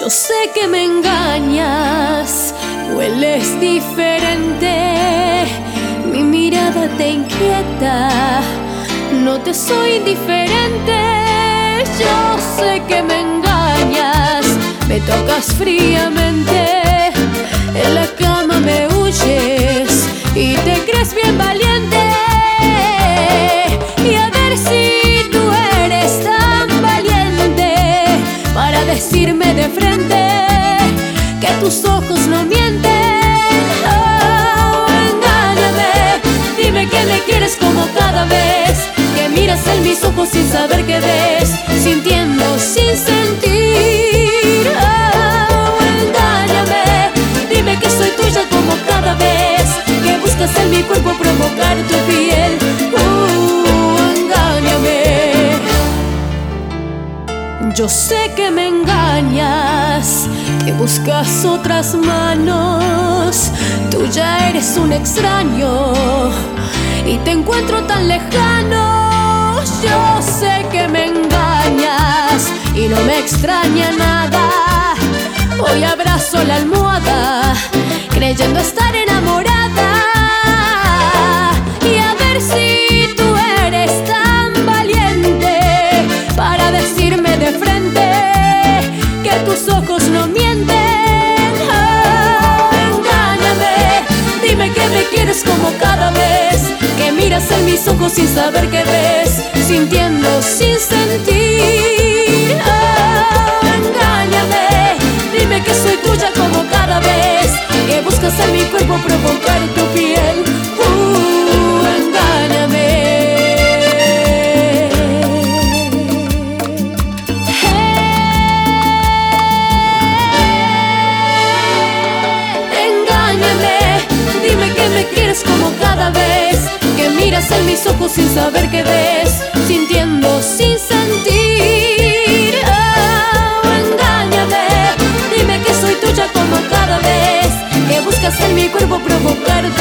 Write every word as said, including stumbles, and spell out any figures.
Yo sé que me engañas, hueles diferente, mi mirada te inquieta, no te soy indiferente. Yo sé que me engañas, me tocas fríamente, en la cama me huyes y te crees bien valiente. Y a ver si tú eres tan valiente para decirme de frente que tus ojos no mienten. Oh, engáñame, dime que me quieres como cada vez que miras en mis ojos sin saber qué ves, sintiendo sin sentir. Oh, engáñame, dime que soy tuya como cada vez que buscas en mi cuerpo provocar tu piel. Uh, engáñame. Yo sé que me engañas, que buscas otras manos, tú ya eres un extraño y te encuentro tan lejano. Yo sé que me engañas y no me extraña nada. Hoy abrazo la almohada creyendo estar enamorada. Y a ver si tú eres tan valiente para decirme de frente que tus ojos no mienten. Oh, engáñame, dime que me quieres como cada vez que miras en mis ojos sin saber qué ves, sintiendo sin sentir. Oh, engáñame, dime que soy tuya como cada vez que buscas en mi cuerpo provocar tu piel. Uh, engáñame. Como cada vez que miras en mis ojos sin saber qué ves, sintiendo sin sentir. Oh, engáñame, dime que soy tuya como cada vez que buscas en mi cuerpo provocar